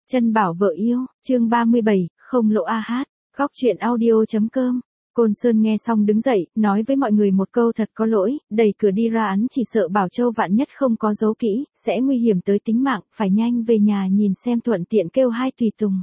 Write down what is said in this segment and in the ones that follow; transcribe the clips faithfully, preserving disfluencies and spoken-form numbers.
Chân bảo vợ yêu, chương ba mươi bảy, không lỗ a hát, góc truyện audio.com. Côn Sơn nghe xong đứng dậy, nói với mọi người một câu thật có lỗi, đẩy cửa đi ra án chỉ sợ Bảo Châu vạn nhất không có giấu kỹ, sẽ nguy hiểm tới tính mạng, phải nhanh về nhà nhìn xem thuận tiện kêu hai tùy tùng.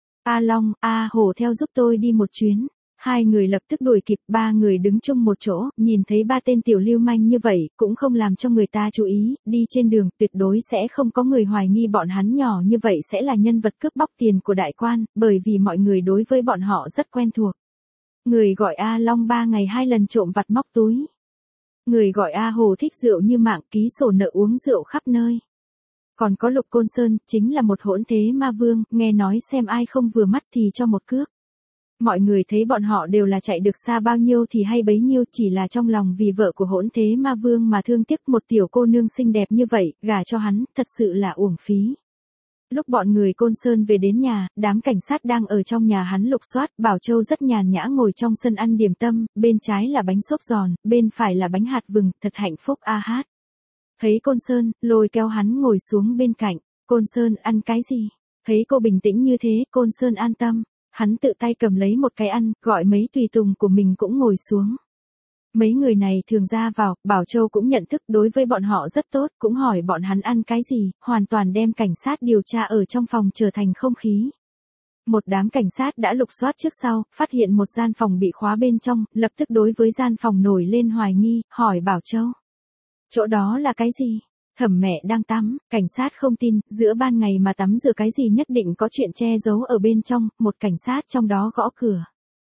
A Long, A Hổ theo giúp tôi đi một chuyến. Hai người lập tức đuổi kịp, ba người đứng chung một chỗ, nhìn thấy ba tên tiểu lưu manh như vậy, cũng không làm cho người ta chú ý, đi trên đường, tuyệt đối sẽ không có người hoài nghi bọn hắn nhỏ như vậy sẽ là nhân vật cướp bóc tiền của đại quan, bởi vì mọi người đối với bọn họ rất quen thuộc. Người gọi A Long ba ngày hai lần trộm vặt móc túi. Người gọi A Hồ thích rượu như mạng, ký sổ nợ uống rượu khắp nơi. Còn có Lục Côn Sơn, chính là một hỗn thế ma vương, nghe nói xem ai không vừa mắt thì cho một cước. Mọi người thấy bọn họ đều là chạy được xa bao nhiêu thì hay bấy nhiêu, chỉ là trong lòng vì vợ của hỗn thế ma vương mà thương tiếc một tiểu cô nương xinh đẹp như vậy, gả cho hắn, thật sự là uổng phí. Lúc bọn người Côn Sơn về đến nhà, đám cảnh sát đang ở trong nhà hắn lục soát, Bảo Châu rất nhàn nhã ngồi trong sân ăn điểm tâm, bên trái là bánh xốp giòn, bên phải là bánh hạt vừng, thật hạnh phúc a hát. Thấy Côn Sơn, lôi kéo hắn ngồi xuống bên cạnh, Côn Sơn ăn cái gì? Thấy cô bình tĩnh như thế, Côn Sơn an tâm. Hắn tự tay cầm lấy một cái ăn, gọi mấy tùy tùng của mình cũng ngồi xuống. Mấy người này thường ra vào, Bảo Châu cũng nhận thức đối với bọn họ rất tốt, cũng hỏi bọn hắn ăn cái gì, hoàn toàn đem cảnh sát điều tra ở trong phòng trở thành không khí. Một đám cảnh sát đã lục soát trước sau, phát hiện một gian phòng bị khóa bên trong, lập tức đối với gian phòng nổi lên hoài nghi, hỏi Bảo Châu. Chỗ đó là cái gì? Thẩm mẹ đang tắm, cảnh sát không tin, giữa ban ngày mà tắm rửa cái gì nhất định có chuyện che giấu ở bên trong, một cảnh sát trong đó gõ cửa.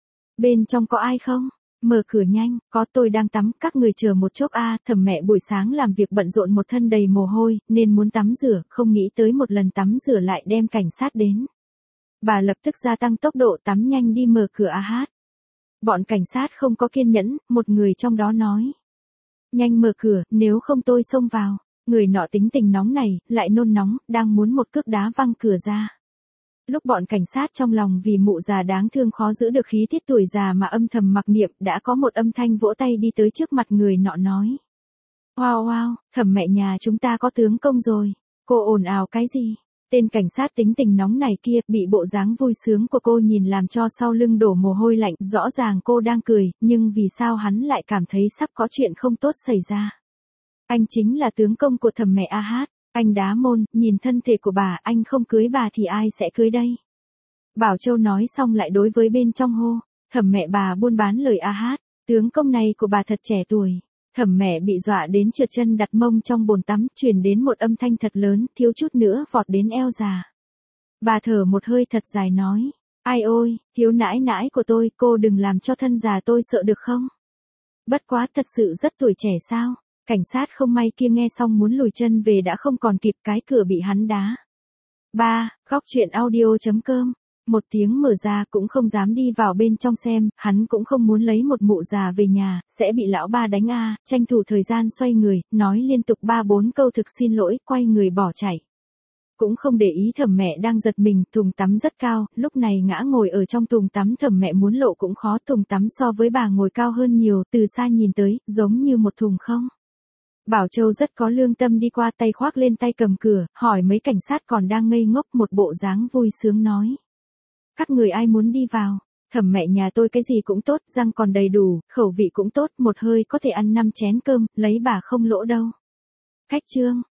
Bên trong có ai không? Mở cửa nhanh, có tôi đang tắm, các người chờ một chốc a. Thẩm mẹ buổi sáng làm việc bận rộn một thân đầy mồ hôi, nên muốn tắm rửa, không nghĩ tới một lần tắm rửa lại đem cảnh sát đến. Bà lập tức gia tăng tốc độ tắm nhanh đi mở cửa a hát. Bọn cảnh sát không có kiên nhẫn, một người trong đó nói. Nhanh mở cửa, nếu không tôi xông vào. Người nọ tính tình nóng này, lại nôn nóng, đang muốn một cước đá văng cửa ra. Lúc bọn cảnh sát trong lòng vì mụ già đáng thương khó giữ được khí tiết tuổi già mà âm thầm mặc niệm, đã có một âm thanh vỗ tay đi tới trước mặt người nọ nói. Wow wow, Thẩm mẹ nhà chúng ta có tướng công rồi. Cô ồn ào cái gì? Tên cảnh sát tính tình nóng này kia, bị bộ dáng vui sướng của cô nhìn làm cho sau lưng đổ mồ hôi lạnh, rõ ràng cô đang cười, nhưng vì sao hắn lại cảm thấy sắp có chuyện không tốt xảy ra. Anh chính là tướng công của Thẩm mẹ a hát, anh đá môn, nhìn thân thể của bà, anh không cưới bà thì ai sẽ cưới đây? Bảo Châu nói xong lại đối với bên trong hô, Thẩm mẹ bà buôn bán lời a hát, tướng công này của bà thật trẻ tuổi. Thẩm mẹ bị dọa đến trượt chân đặt mông trong bồn tắm, truyền đến một âm thanh thật lớn, thiếu chút nữa vọt đến eo già. Bà thở một hơi thật dài nói, ai ôi, thiếu nãi nãi của tôi, cô đừng làm cho thân già tôi sợ được không? Bất quá thật sự rất tuổi trẻ sao? Cảnh sát không may kia nghe xong muốn lùi chân về đã không còn kịp, cái cửa bị hắn đá. ba. Góc truyện audio.com. Một tiếng mở ra cũng không dám đi vào bên trong xem, hắn cũng không muốn lấy một mụ già về nhà, sẽ bị lão ba đánh a, tranh thủ thời gian xoay người, nói liên tục ba bốn câu thực xin lỗi, quay người bỏ chạy. Cũng không để ý Thẩm mẹ đang giật mình, thùng tắm rất cao, lúc này ngã ngồi ở trong thùng tắm Thẩm mẹ muốn lộ cũng khó, thùng tắm so với bà ngồi cao hơn nhiều, từ xa nhìn tới, giống như một thùng không. Bảo Châu rất có lương tâm đi qua, tay khoác lên tay cầm cửa, hỏi mấy cảnh sát còn đang ngây ngốc, một bộ dáng vui sướng nói. Các người ai muốn đi vào? Thẩm mẹ nhà tôi cái gì cũng tốt, răng còn đầy đủ, khẩu vị cũng tốt, một hơi có thể ăn năm chén cơm, lấy bà không lỗ đâu. Khách trương,